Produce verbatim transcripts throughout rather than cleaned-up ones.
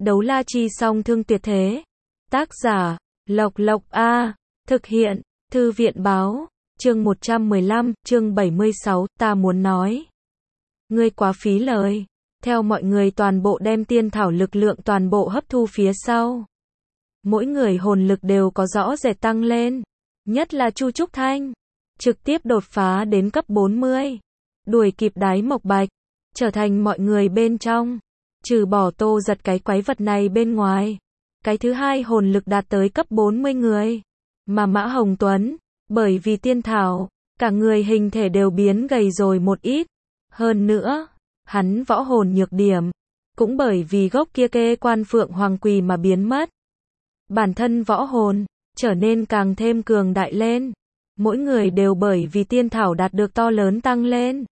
Đấu la chi song thương tuyệt thế. Tác giả, Lộc Lộc A. Thực hiện, Thư viện báo. Chương một trăm mười lăm, chương bảy mươi sáu, ta muốn nói. Ngươi quá phí lời. Theo mọi người toàn bộ đem tiên thảo lực lượng toàn bộ hấp thu phía sau. Mỗi người hồn lực đều có rõ rệt tăng lên. Nhất là Chu Trúc Thanh. Trực tiếp đột phá đến cấp bốn mươi. Đuổi kịp Đái Mộc Bạch. Trở thành mọi người bên trong. Trừ bỏ Tô Giật cái quái vật này bên ngoài. Cái thứ hai hồn lực đạt tới cấp bốn mươi người. Mà Mã Hồng Tuấn, bởi vì tiên thảo, cả người hình thể đều biến gầy rồi một ít. Hơn nữa, hắn võ hồn nhược điểm, cũng bởi vì gốc kia kê quan phượng hoàng quỳ mà biến mất. Bản thân võ hồn, trở nên càng thêm cường đại lên. Mỗi người đều bởi vì tiên thảo đạt được to lớn tăng lên.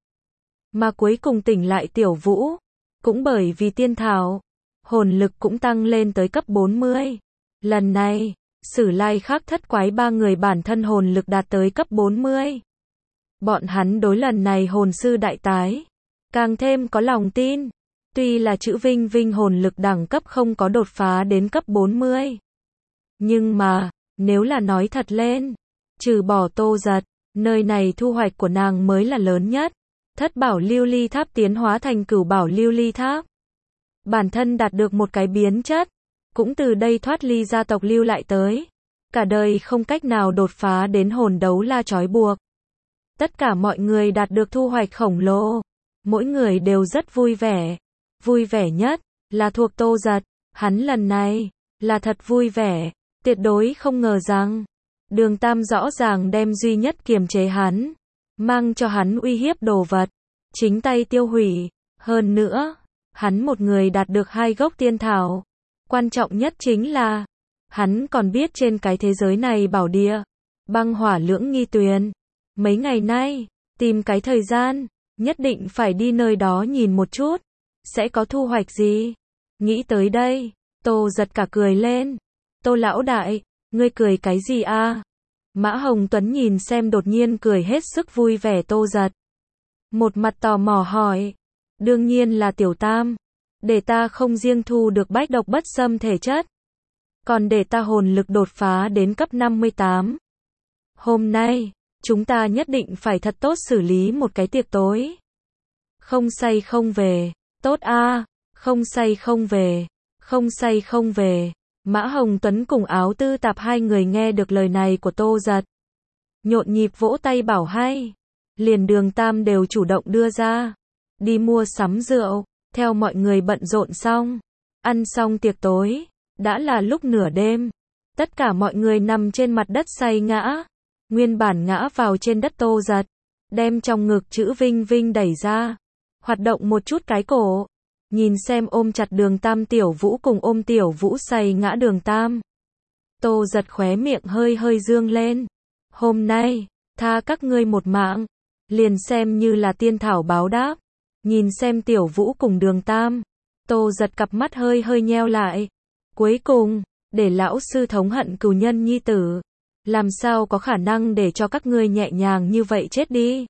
Mà cuối cùng tỉnh lại Tiểu Vũ, cũng bởi vì tiên thảo, hồn lực cũng tăng lên tới cấp bốn mươi. Lần này, Sử Lai Khắc Thất Quái ba người bản thân hồn lực đạt tới cấp bốn mươi. Bọn hắn đối lần này hồn sư đại tái, càng thêm có lòng tin. Tuy là chữ Vinh Vinh hồn lực đẳng cấp không có đột phá đến cấp bốn mươi. Nhưng mà, nếu là nói thật lên, trừ bỏ Tô Giật, nơi này thu hoạch của nàng mới là lớn nhất. Thất bảo lưu ly tháp tiến hóa thành cửu bảo lưu ly tháp. Bản thân đạt được một cái biến chất, cũng từ đây thoát ly gia tộc lưu lại tới. Cả đời không cách nào đột phá đến hồn đấu la trói buộc. Tất cả mọi người đạt được thu hoạch khổng lồ. Mỗi người đều rất vui vẻ. Vui vẻ nhất là thuộc Tô Giật. Hắn lần này là thật vui vẻ. Tuyệt đối không ngờ rằng Đường Tam rõ ràng đem duy nhất kiềm chế hắn, mang cho hắn uy hiếp đồ vật, chính tay tiêu hủy. Hơn nữa, hắn một người đạt được hai gốc tiên thảo. Quan trọng nhất chính là, hắn còn biết trên cái thế giới này bảo địa, băng hỏa lưỡng nghi tuyền. Mấy ngày nay, tìm cái thời gian, nhất định phải đi nơi đó nhìn một chút, sẽ có thu hoạch gì. Nghĩ tới đây, Tô Giật cả cười lên. Tô lão đại, ngươi cười cái gì a? Mã Hồng Tuấn nhìn xem đột nhiên cười hết sức vui vẻ Tô Giật. Một mặt tò mò hỏi. Đương nhiên là Tiểu Tam. Để ta không riêng thu được bách độc bất xâm thể chất, còn để ta hồn lực đột phá đến cấp năm mươi tám. Hôm nay, chúng ta nhất định phải thật tốt xử lý một cái tiệc tối. Không say không về. Tốt a, không say không về. Không say không về. Mã Hồng Tuấn cùng Áo Tư Tạp hai người nghe được lời này của Tô Giật, nhộn nhịp vỗ tay bảo hay. Liền Đường Tam đều chủ động đưa ra, đi mua sắm rượu. Theo mọi người bận rộn xong, ăn xong tiệc tối, đã là lúc nửa đêm. Tất cả mọi người nằm trên mặt đất say ngã. Nguyên bản ngã vào trên đất Tô Giật, đem trong ngực chữ Vinh Vinh đẩy ra, hoạt động một chút cái cổ. Nhìn xem ôm chặt Đường Tam Tiểu Vũ cùng ôm Tiểu Vũ say ngã Đường Tam. Tô Giật khóe miệng hơi hơi dương lên. Hôm nay, tha các ngươi một mạng, liền xem như là tiên thảo báo đáp. Nhìn xem Tiểu Vũ cùng Đường Tam, Tô Giật cặp mắt hơi hơi nheo lại. Cuối cùng, để lão sư thống hận cừu nhân nhi tử, làm sao có khả năng để cho các ngươi nhẹ nhàng như vậy chết đi.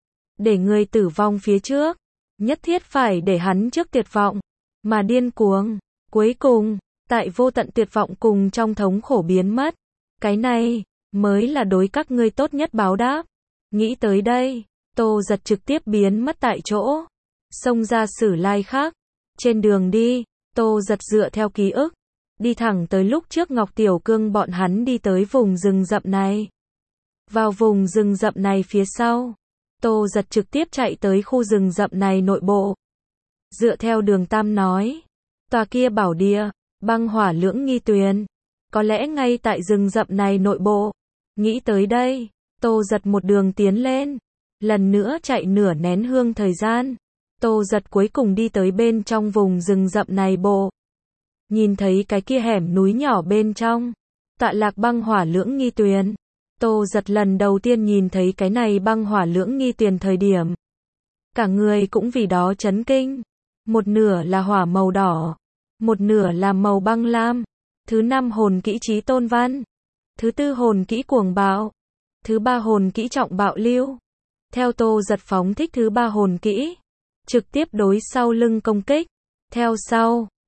Để người tử vong phía trước, nhất thiết phải để hắn trước tuyệt vọng, mà điên cuồng. Cuối cùng, tại vô tận tuyệt vọng cùng trong thống khổ biến mất. Cái này, mới là đối các ngươi tốt nhất báo đáp. Nghĩ tới đây, Tô Giật trực tiếp biến mất tại chỗ. Xông ra Sử Lai Khắc. Trên đường đi, Tô Giật dựa theo ký ức, đi thẳng tới lúc trước Ngọc Tiểu Cương bọn hắn đi tới vùng rừng rậm này. Vào vùng rừng rậm này phía sau, Tô Giật trực tiếp chạy tới khu rừng rậm này nội bộ. Dựa theo Đường Tam nói, tòa kia bảo địa, băng hỏa lưỡng nghi tuyền, có lẽ ngay tại rừng rậm này nội bộ. Nghĩ tới đây, Tô Giật một đường tiến lên, lần nữa chạy nửa nén hương thời gian. Tô Giật cuối cùng đi tới bên trong vùng rừng rậm này bộ. Nhìn thấy cái kia hẻm núi nhỏ bên trong, tọa lạc băng hỏa lưỡng nghi tuyền. Tô Giật lần đầu tiên nhìn thấy cái này băng hỏa lưỡng nghi tuyền thời điểm, cả người cũng vì đó chấn kinh. Một nửa là hỏa màu đỏ, một nửa là màu băng lam. Thứ năm hồn kỹ Chí Tôn Văn, thứ tư hồn kỹ Cuồng Bạo, thứ ba hồn kỹ Trọng Bạo Lưu. Theo Tô Giật phóng thích thứ ba hồn kỹ, trực tiếp đối sau lưng công kích. Theo sau,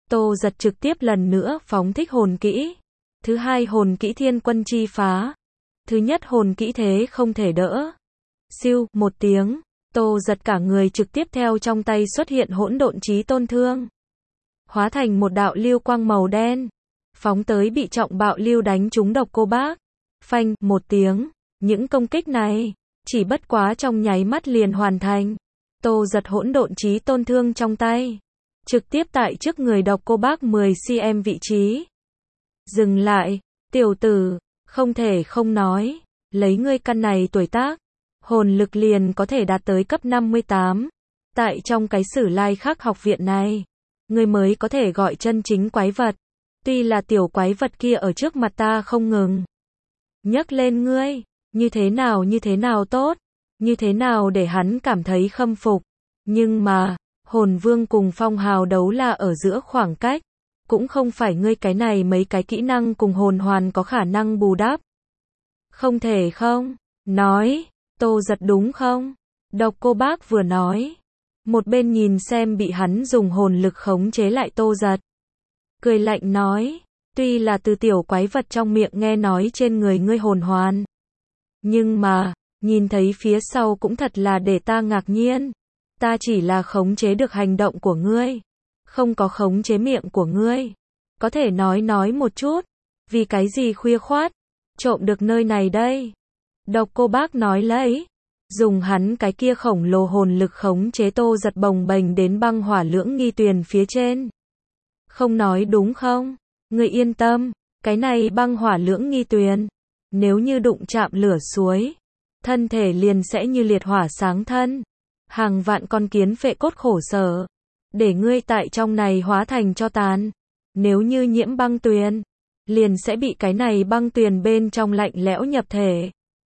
Tô Giật trực tiếp lần nữa phóng thích hồn kỹ. Thứ hai hồn kỹ thiên quân chi phá. Thứ nhất hồn kỹ thế không thể đỡ. Siêu, một tiếng, Tô Giật cả người trực tiếp theo trong tay xuất hiện hỗn độn chí tôn thương. Hóa thành một đạo lưu quang màu đen. Phóng tới bị trọng bạo lưu đánh trúng Độc Cô Bác. Phanh, một tiếng, những công kích này, chỉ bất quá trong nháy mắt liền hoàn thành. Tô Giật hỗn độn chí tôn thương trong tay. Trực tiếp tại trước người Độc Cô Bác mười xăng-ti-mét vị trí. Dừng lại, tiểu tử, không thể không nói, lấy ngươi căn này tuổi tác, hồn lực liền có thể đạt tới cấp năm mươi tám. Tại trong cái Sử Lai Khắc học viện này, ngươi mới có thể gọi chân chính quái vật. Tuy là tiểu quái vật kia ở trước mặt ta không ngừng nhấc lên ngươi, như thế nào như thế nào tốt, như thế nào để hắn cảm thấy khâm phục. Nhưng mà, hồn vương cùng phong hào đấu la ở giữa khoảng cách, cũng không phải ngươi cái này mấy cái kỹ năng cùng hồn hoàn có khả năng bù đắp. Không thể không? Nói, Tô Giật đúng không? Độc Cô Bác vừa nói, một bên nhìn xem bị hắn dùng hồn lực khống chế lại Tô Giật. Cười lạnh nói, tuy là từ tiểu quái vật trong miệng nghe nói trên người ngươi hồn hoàn. Nhưng mà, nhìn thấy phía sau cũng thật là để ta ngạc nhiên. Ta chỉ là khống chế được hành động của ngươi, không có khống chế miệng của ngươi. Có thể nói nói một chút, vì cái gì khuya khoát, trộm được nơi này đây? Độc Cô Bác nói lấy, dùng hắn cái kia khổng lồ hồn lực khống chế Tô Giật bồng bềnh đến băng hỏa lưỡng nghi tuyền phía trên. Không nói đúng không? Ngươi yên tâm, cái này băng hỏa lưỡng nghi tuyền, nếu như đụng chạm lửa suối, thân thể liền sẽ như liệt hỏa sáng thân. Hàng vạn con kiến phệ cốt khổ sở, để ngươi tại trong này hóa thành tro tàn. Nếu như nhiễm băng tuyền, liền sẽ bị cái này băng tuyền bên trong lạnh lẽo nhập thể,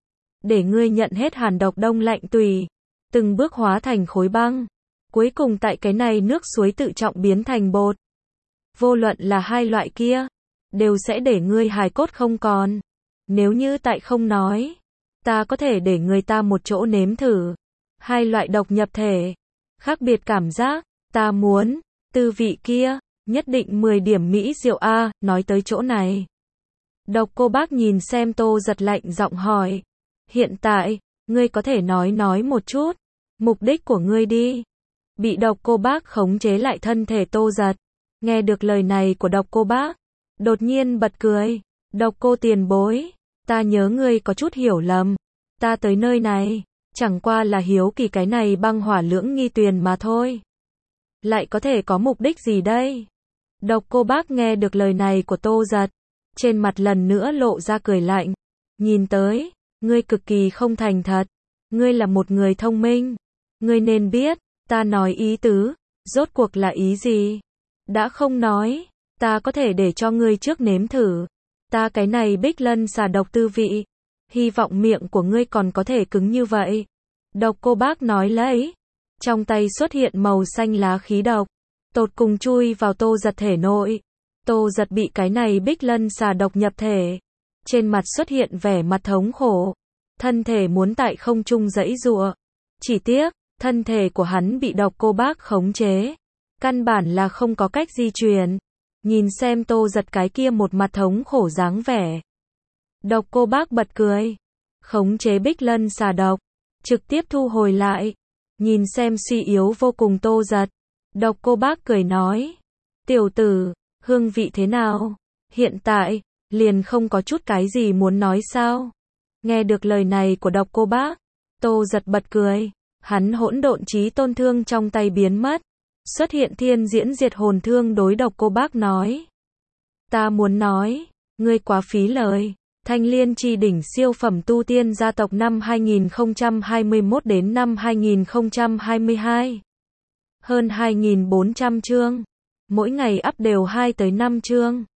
để ngươi nhận hết hàn độc đông lạnh tùy, từng bước hóa thành khối băng, cuối cùng tại cái này nước suối tự trọng biến thành bột. Vô luận là hai loại kia, đều sẽ để ngươi hài cốt không còn. Nếu như tại không nói, ta có thể để người ta một chỗ nếm thử. Hai loại độc nhập thể, khác biệt cảm giác, ta muốn, tư vị kia, nhất định mười điểm mỹ diệu a. Nói tới chỗ này, Độc Cô Bác nhìn xem Tô Giật lạnh giọng hỏi, hiện tại, ngươi có thể nói nói một chút, mục đích của ngươi đi. Bị Độc Cô Bác khống chế lại thân thể Tô Giật, nghe được lời này của Độc Cô Bác, đột nhiên bật cười, Độc Cô tiền bối, ta nhớ ngươi có chút hiểu lầm, ta tới nơi này, chẳng qua là hiếu kỳ cái này băng hỏa lưỡng nghi tuyền mà thôi. Lại có thể có mục đích gì đây? Độc Cô Bác nghe được lời này của Tô Giật, trên mặt lần nữa lộ ra cười lạnh. Nhìn tới, ngươi cực kỳ không thành thật. Ngươi là một người thông minh. Ngươi nên biết, ta nói ý tứ, rốt cuộc là ý gì? Đã không nói, ta có thể để cho ngươi trước nếm thử. Ta cái này bích lân xà độc tư vị. Hy vọng miệng của ngươi còn có thể cứng như vậy. Độc Cô Bác nói lấy. Trong tay xuất hiện màu xanh lá khí độc, tột cùng chui vào Tô Giật thể nội. Tô Giật bị cái này bích lân xà độc nhập thể. Trên mặt xuất hiện vẻ mặt thống khổ. Thân thể muốn tại không trung giãy giụa. Chỉ tiếc, thân thể của hắn bị Độc Cô Bác khống chế. Căn bản là không có cách di chuyển. Nhìn xem Tô Giật cái kia một mặt thống khổ dáng vẻ. Độc Cô Bác bật cười. Khống chế bích lân xà độc. Trực tiếp thu hồi lại. Nhìn xem suy yếu vô cùng Tô Giật. Độc Cô Bác cười nói. Tiểu tử, hương vị thế nào? Hiện tại, liền không có chút cái gì muốn nói sao? Nghe được lời này của Độc Cô Bác, Tô Giật bật cười. Hắn hỗn độn chí tôn thương trong tay biến mất. Xuất hiện thiên diễn diệt hồn thương đối Độc Cô Bác nói. Ta muốn nói, ngươi quá phí lời. Thanh Liên Chi đỉnh siêu phẩm tu tiên gia tộc năm hai nghìn không trăm hai mươi mốt đến năm hai nghìn không trăm hai mươi hai. Hơn hai nghìn bốn trăm chương. Mỗi ngày up đều hai tới năm chương.